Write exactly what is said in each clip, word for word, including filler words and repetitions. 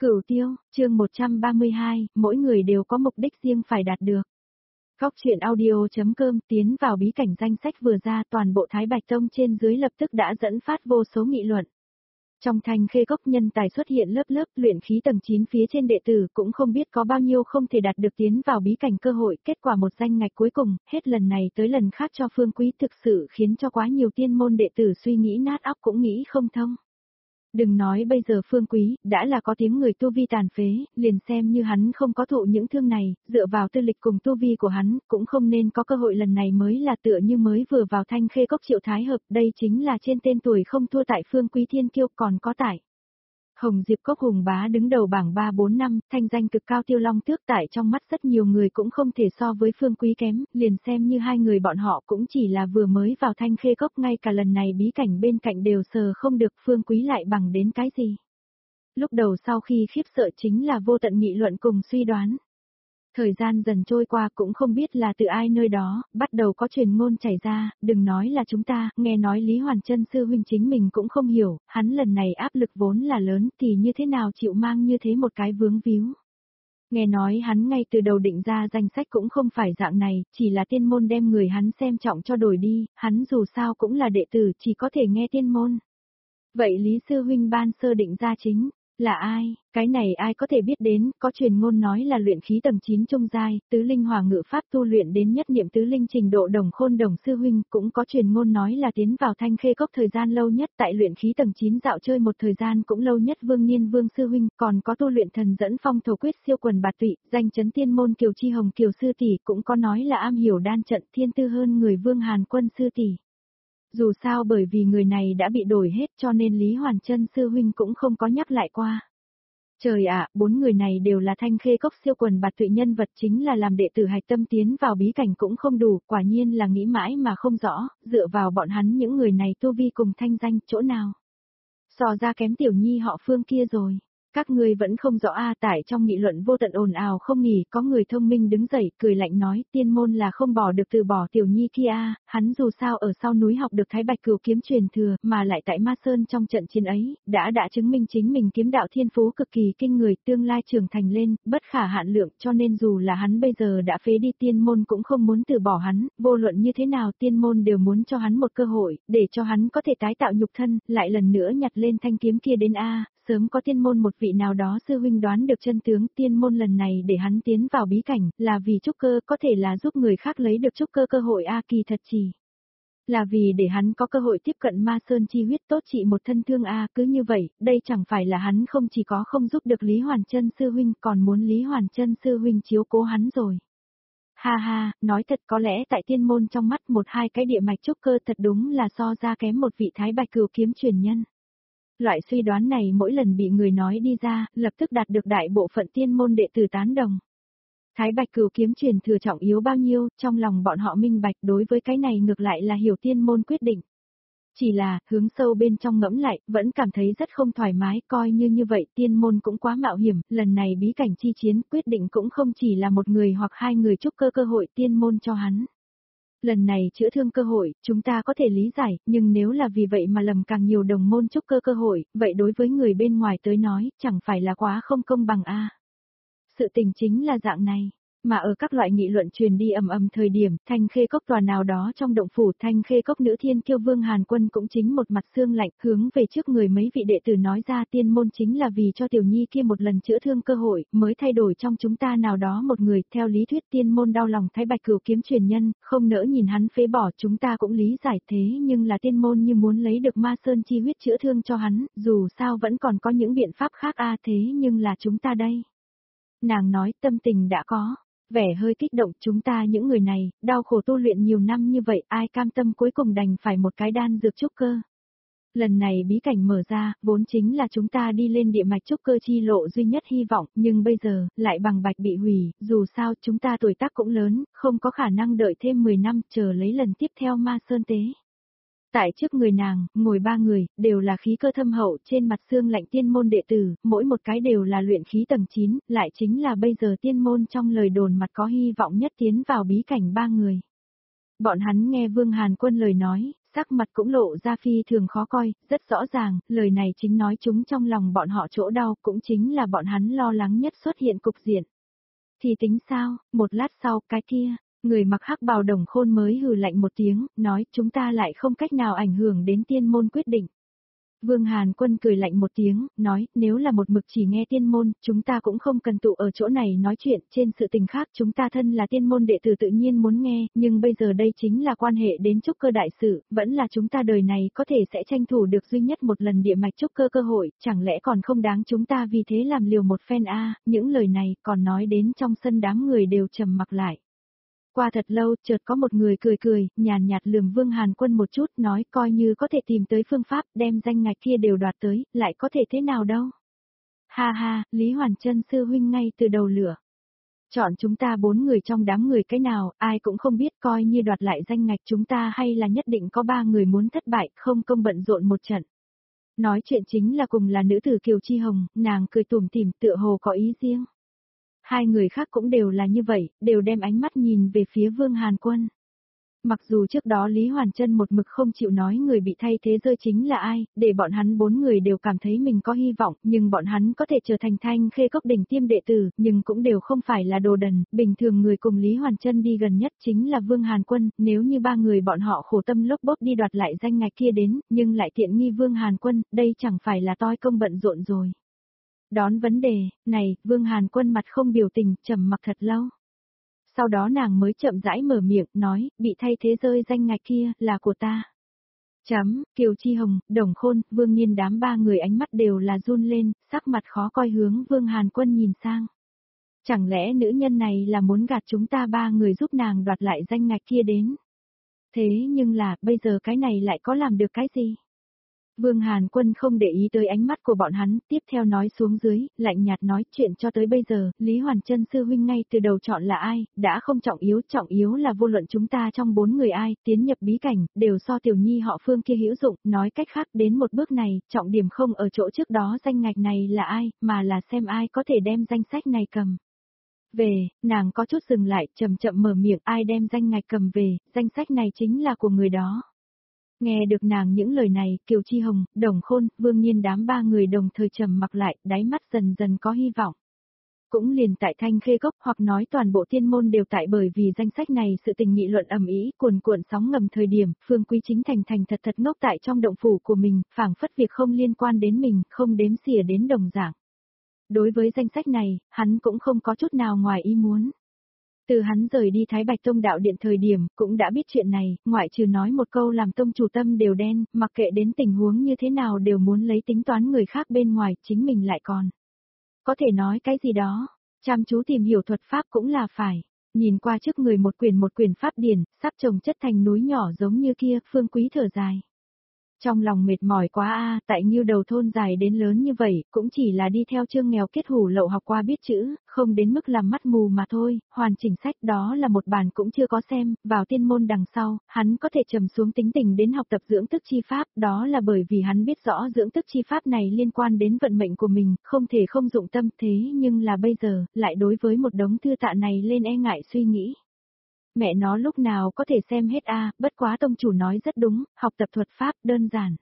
Cửu Tiêu, chương một trăm ba mươi hai, mỗi người đều có mục đích riêng phải đạt được. Góc truyện audio.com tiến vào bí cảnh danh sách vừa ra, toàn bộ Thái Bạch Tông trên dưới lập tức đã dẫn phát vô số nghị luận. Trong Thanh Khê Cốc nhân tài xuất hiện lớp lớp, luyện khí tầng chín phía trên đệ tử cũng không biết có bao nhiêu không thể đạt được tiến vào bí cảnh cơ hội, kết quả một danh ngạch cuối cùng, hết lần này tới lần khác cho Phương Quý, thực sự khiến cho quá nhiều tiên môn đệ tử suy nghĩ nát óc cũng nghĩ không thông. Đừng nói bây giờ Phương Quý, đã là có tiếng người tu vi tàn phế, liền xem như hắn không có thụ những thương này, dựa vào tư lịch cùng tu vi của hắn, cũng không nên có cơ hội lần này mới là tựa như mới vừa vào Thanh Khê Cốc Triệu Thái Hợp, đây chính là trên tên tuổi không thua tại Phương Quý thiên kiêu, còn có tại Hồng Diệp Cốc Hùng Bá đứng đầu bảng ba bốn năm, thanh danh cực cao Tiêu Long Tước, tại trong mắt rất nhiều người cũng không thể so với Phương Quý kém, liền xem như hai người bọn họ cũng chỉ là vừa mới vào Thanh Khê Cốc, ngay cả lần này bí cảnh bên cạnh đều sờ không được, Phương Quý lại bằng đến cái gì. Lúc đầu sau khi khiếp sợ chính là vô tận nghị luận cùng suy đoán. Thời gian dần trôi qua cũng không biết là từ ai nơi đó, bắt đầu có truyền ngôn chảy ra, đừng nói là chúng ta, nghe nói Lý Hoàn Chân sư huynh chính mình cũng không hiểu, hắn lần này áp lực vốn là lớn thì như thế nào chịu mang như thế một cái vướng víu. Nghe nói hắn ngay từ đầu định ra danh sách cũng không phải dạng này, chỉ là tiên môn đem người hắn xem trọng cho đổi đi, hắn dù sao cũng là đệ tử chỉ có thể nghe tiên môn. Vậy Lý sư huynh ban sơ định ra chính là ai? Cái này ai có thể biết đến, có truyền ngôn nói là luyện khí tầng chín trung giai, tứ linh hỏa ngự pháp tu luyện đến nhất niệm tứ linh trình độ Đồng Khôn Đồng sư huynh, cũng có truyền ngôn nói là tiến vào Thanh Khê Cốc thời gian lâu nhất tại luyện khí tầng chín dạo chơi một thời gian cũng lâu nhất Vương Niên Vương sư huynh, còn có tu luyện thần dẫn phong thổ quyết siêu quần bạt tụy, danh chấn tiên môn Kiều Chi Hồng Kiều sư tỷ, cũng có nói là am hiểu đan trận thiên tư hơn người Vương Hàn Quân sư tỷ. Dù sao bởi vì người này đã bị đổi hết cho nên Lý Hoàn Chân sư huynh cũng không có nhắc lại qua. Trời ạ, bốn người này đều là Thanh Khê Cốc siêu quần bạt tụy nhân vật, chính là làm đệ tử hạch tâm tiến vào bí cảnh cũng không đủ, quả nhiên là nghĩ mãi mà không rõ, dựa vào bọn hắn những người này tu vi cùng thanh danh chỗ nào. So ra kém tiểu nhi họ Phương kia rồi. Các ngươi vẫn không rõ a. À, tại trong nghị luận vô tận ồn ào không nghỉ, có người thông minh đứng dậy, cười lạnh nói, tiên môn là không bỏ được từ bỏ tiểu nhi kia a, à, hắn dù sao ở sau núi học được Thái Bạch Cửu kiếm truyền thừa, mà lại tại Ma Sơn trong trận chiến ấy, đã đã chứng minh chính mình kiếm đạo thiên phú cực kỳ kinh người, tương lai trưởng thành lên, bất khả hạn lượng, cho nên dù là hắn bây giờ đã phế đi tiên môn cũng không muốn từ bỏ hắn, vô luận như thế nào tiên môn đều muốn cho hắn một cơ hội, để cho hắn có thể tái tạo nhục thân, lại lần nữa nhặt lên thanh kiếm kia đến a. À. Sớm có tiên môn một vị nào đó sư huynh đoán được chân tướng, tiên môn lần này để hắn tiến vào bí cảnh, là vì trúc cơ, có thể là giúp người khác lấy được trúc cơ cơ hội a, kỳ thật chỉ là vì để hắn có cơ hội tiếp cận Ma Sơn chi huyết tốt trị một thân thương a, cứ như vậy, đây chẳng phải là hắn không chỉ có không giúp được Lý Hoàn Chân sư huynh, còn muốn Lý Hoàn Chân sư huynh chiếu cố hắn rồi. Ha ha, nói thật, có lẽ tại tiên môn trong mắt một hai cái địa mạch trúc cơ thật đúng là so ra kém một vị Thái Bạch Cửu kiếm truyền nhân. Loại suy đoán này mỗi lần bị người nói đi ra, lập tức đạt được đại bộ phận tiên môn đệ tử tán đồng. Thái Bạch Cửu kiếm truyền thừa trọng yếu bao nhiêu, trong lòng bọn họ minh bạch, đối với cái này ngược lại là hiểu tiên môn quyết định. Chỉ là, hướng sâu bên trong ngẫm lại, vẫn cảm thấy rất không thoải mái, coi như như vậy tiên môn cũng quá mạo hiểm, lần này bí cảnh chi chiến quyết định cũng không chỉ là một người hoặc hai người trúc cơ cơ hội tiên môn cho hắn. Lần này chữa thương cơ hội, chúng ta có thể lý giải, nhưng nếu là vì vậy mà lầm càng nhiều đồng môn trúc cơ cơ hội, vậy đối với người bên ngoài tới nói, chẳng phải là quá không công bằng a. À. Sự tình chính là dạng này, mà ở các loại nghị luận truyền đi ầm ầm thời điểm, Thanh Khê Cốc tòa nào đó trong động phủ Thanh Khê Cốc nữ thiên kiêu Vương Hàn Quân cũng chính một mặt xương lạnh, hướng về trước người mấy vị đệ tử nói ra, tiên môn chính là vì cho tiểu nhi kia một lần chữa thương cơ hội, mới thay đổi trong chúng ta nào đó một người, theo lý thuyết tiên môn đau lòng Thái Bạch Cửu kiếm truyền nhân, không nỡ nhìn hắn phế bỏ, chúng ta cũng lý giải thế, nhưng là tiên môn như muốn lấy được Ma Sơn chi huyết chữa thương cho hắn, dù sao vẫn còn có những biện pháp khác a, à, thế nhưng là chúng ta đây. Nàng nói tâm tình đã có vẻ hơi kích động, chúng ta những người này, đau khổ tu luyện nhiều năm như vậy, ai cam tâm cuối cùng đành phải một cái đan dược trúc cơ. Lần này bí cảnh mở ra, vốn chính là chúng ta đi lên địa mạch trúc cơ chi lộ duy nhất hy vọng, nhưng bây giờ, lại bằng bạch bị hủy, dù sao chúng ta tuổi tác cũng lớn, không có khả năng đợi thêm mười năm, chờ lấy lần tiếp theo Ma Sơn tế. Tại trước người nàng, ngồi ba người, đều là khí cơ thâm hậu, trên mặt xương lạnh tiên môn đệ tử, mỗi một cái đều là luyện khí tầng chín, lại chính là bây giờ tiên môn trong lời đồn mặt có hy vọng nhất tiến vào bí cảnh ba người. Bọn hắn nghe Vương Hàn Quân lời nói, sắc mặt cũng lộ ra phi thường khó coi, rất rõ ràng, lời này chính nói chúng trong lòng bọn họ chỗ đau, cũng chính là bọn hắn lo lắng nhất xuất hiện cục diện. Thì tính sao, một lát sau, cái kia, người mặc hắc bào Đồng Khôn mới hừ lạnh một tiếng, nói chúng ta lại không cách nào ảnh hưởng đến tiên môn quyết định. Vương Hàn Quân cười lạnh một tiếng, nói, nếu là một mực chỉ nghe tiên môn, chúng ta cũng không cần tụ ở chỗ này nói chuyện, trên sự tình khác chúng ta thân là tiên môn đệ tử tự nhiên muốn nghe, nhưng bây giờ đây chính là quan hệ đến trúc cơ đại sự, vẫn là chúng ta đời này có thể sẽ tranh thủ được duy nhất một lần địa mạch trúc cơ cơ hội, chẳng lẽ còn không đáng chúng ta vì thế làm liều một phen a? Những lời này còn nói đến trong sân đám người đều trầm mặc lại. Qua thật lâu, chợt có một người cười cười, nhàn nhạt lườm Vương Hàn Quân một chút, nói coi như có thể tìm tới phương pháp, đem danh ngạch kia đều đoạt tới, lại có thể thế nào đâu. Ha ha, Lý Hoàn Chân sư huynh ngay từ đầu lửa. Chọn chúng ta bốn người trong đám người cái nào, ai cũng không biết, coi như đoạt lại danh ngạch chúng ta hay là nhất định có ba người muốn thất bại, không công bận rộn một trận. Nói chuyện chính là cùng là nữ tử Kiều Chi Hồng, nàng cười tủm tỉm tựa hồ có ý riêng. Hai người khác cũng đều là như vậy, đều đem ánh mắt nhìn về phía Vương Hàn Quân. Mặc dù trước đó Lý Hoàn Chân một mực không chịu nói người bị thay thế rơi chính là ai, để bọn hắn bốn người đều cảm thấy mình có hy vọng, nhưng bọn hắn có thể trở thành Thanh Khê Cốc đỉnh tiêm đệ tử, nhưng cũng đều không phải là đồ đần, bình thường người cùng Lý Hoàn Chân đi gần nhất chính là Vương Hàn Quân, nếu như ba người bọn họ khổ tâm lốc bốc đi đoạt lại danh ngạch kia đến, nhưng lại tiện nghi Vương Hàn Quân, đây chẳng phải là toi công bận rộn rồi. Đón vấn đề, này, Vương Hàn Quân mặt không biểu tình, trầm mặc thật lâu. Sau đó nàng mới chậm rãi mở miệng, nói, bị thay thế rơi danh ngạch kia, là của ta. Chấm, Kiều Chi Hồng, Đồng Khôn, Vương Nhiên đám ba người ánh mắt đều là run lên, sắc mặt khó coi hướng Vương Hàn Quân nhìn sang. Chẳng lẽ nữ nhân này là muốn gạt chúng ta ba người giúp nàng đoạt lại danh ngạch kia đến? Thế nhưng là, bây giờ cái này lại có làm được cái gì? Vương Hàn Quân không để ý tới ánh mắt của bọn hắn, tiếp theo nói xuống dưới, lạnh nhạt nói chuyện cho tới bây giờ, Lý Hoàn Chân sư huynh ngay từ đầu chọn là ai, đã không trọng yếu, trọng yếu là vô luận chúng ta trong bốn người ai, tiến nhập bí cảnh, đều so tiểu nhi họ Phương kia hữu dụng, nói cách khác đến một bước này, trọng điểm không ở chỗ trước đó danh ngạch này là ai, mà là xem ai có thể đem danh sách này cầm. Về, nàng có chút dừng lại, chậm chậm mở miệng, ai đem danh ngạch cầm về, danh sách này chính là của người đó. Nghe được nàng những lời này, Kiều Chi Hồng, Đồng Khôn, Vương Nhiên đám ba người đồng thời trầm mặc lại, đáy mắt dần dần có hy vọng. Cũng liền tại Thanh Khê Cốc hoặc nói toàn bộ tiên môn đều tại bởi vì danh sách này sự tình nghị luận ầm ĩ, cuồn cuộn sóng ngầm thời điểm, Phương Quý chính thành thành thật thật ngốc tại trong động phủ của mình, phảng phất việc không liên quan đến mình, không đếm xỉa đến đồng dạng. Đối với danh sách này, hắn cũng không có chút nào ngoài ý muốn. Từ hắn rời đi Thái Bạch Tông đạo điện thời điểm, cũng đã biết chuyện này, ngoại trừ nói một câu làm tông chủ tâm đều đen, mặc kệ đến tình huống như thế nào đều muốn lấy tính toán người khác bên ngoài, chính mình lại còn. Có thể nói cái gì đó, chăm chú tìm hiểu thuật pháp cũng là phải. Nhìn qua trước người một quyển một quyển pháp điển, sắp chồng chất thành núi nhỏ giống như kia, Phương Quý thở dài. Trong lòng mệt mỏi quá a, tại Ngưu Đầu thôn dài đến lớn như vậy, cũng chỉ là đi theo chương nghèo kết hủ lậu học qua biết chữ, không đến mức làm mắt mù mà thôi, hoàn chỉnh sách đó là một bản cũng chưa có xem, vào tiên môn đằng sau, hắn có thể trầm xuống tính tình đến học tập dưỡng tức chi pháp, đó là bởi vì hắn biết rõ dưỡng tức chi pháp này liên quan đến vận mệnh của mình, không thể không dụng tâm thế nhưng là bây giờ, lại đối với một đống thư tạ này lên e ngại suy nghĩ. Mẹ nó lúc nào có thể xem hết a, à, bất quá tông chủ nói rất đúng, học tập thuật pháp đơn giản.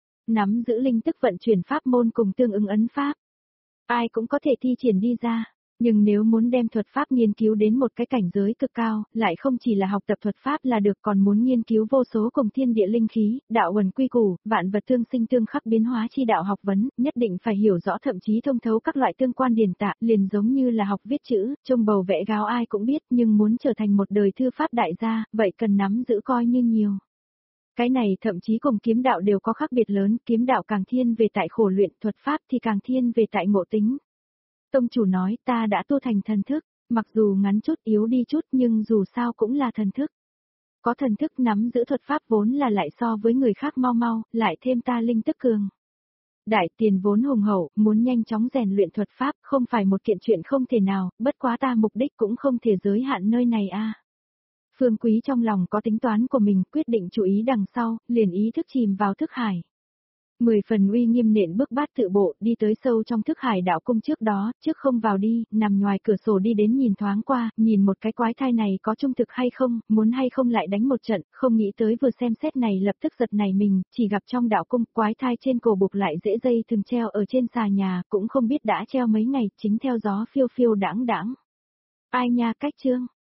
Nắm giữ linh tức vận chuyển pháp môn cùng tương ứng ấn pháp. Ai cũng có thể thi triển đi ra. Nhưng nếu muốn đem thuật pháp nghiên cứu đến một cái cảnh giới cực cao, lại không chỉ là học tập thuật pháp là được còn muốn nghiên cứu vô số cùng thiên địa linh khí, đạo uẩn quy củ, vạn vật tương sinh tương khắc biến hóa chi đạo học vấn, nhất định phải hiểu rõ thậm chí thông thấu các loại tương quan điển tạng, liền giống như là học viết chữ, trông bầu vẽ gáo ai cũng biết, nhưng muốn trở thành một đời thư pháp đại gia, vậy cần nắm giữ coi như nhiều. Cái này thậm chí cùng kiếm đạo đều có khác biệt lớn, kiếm đạo càng thiên về tại khổ luyện, thuật pháp thì càng thiên về tại ngộ tính. Tông chủ nói ta đã tu thành thần thức, mặc dù ngắn chút yếu đi chút nhưng dù sao cũng là thần thức. Có thần thức nắm giữ thuật pháp vốn là lại so với người khác mau mau, lại thêm ta linh tức cường. Đại tiền vốn hùng hậu, muốn nhanh chóng rèn luyện thuật pháp không phải một kiện chuyện không thể nào, bất quá ta mục đích cũng không thể giới hạn nơi này a. À. Phương Quý trong lòng có tính toán của mình, quyết định chú ý đằng sau, liền ý thức chìm vào thức hải. Mười phần uy nghiêm nện bước bát tự bộ, đi tới sâu trong thức hải đạo cung trước đó, trước không vào đi, nằm ngoài cửa sổ đi đến nhìn thoáng qua, nhìn một cái quái thai này có trung thực hay không, muốn hay không lại đánh một trận, không nghĩ tới vừa xem xét này lập tức giật này mình, chỉ gặp trong đạo cung, quái thai trên cổ buộc lại dễ dây từng treo ở trên xà nhà, cũng không biết đã treo mấy ngày, chính theo gió phiêu phiêu đãng đãng. Ai nha cách chương.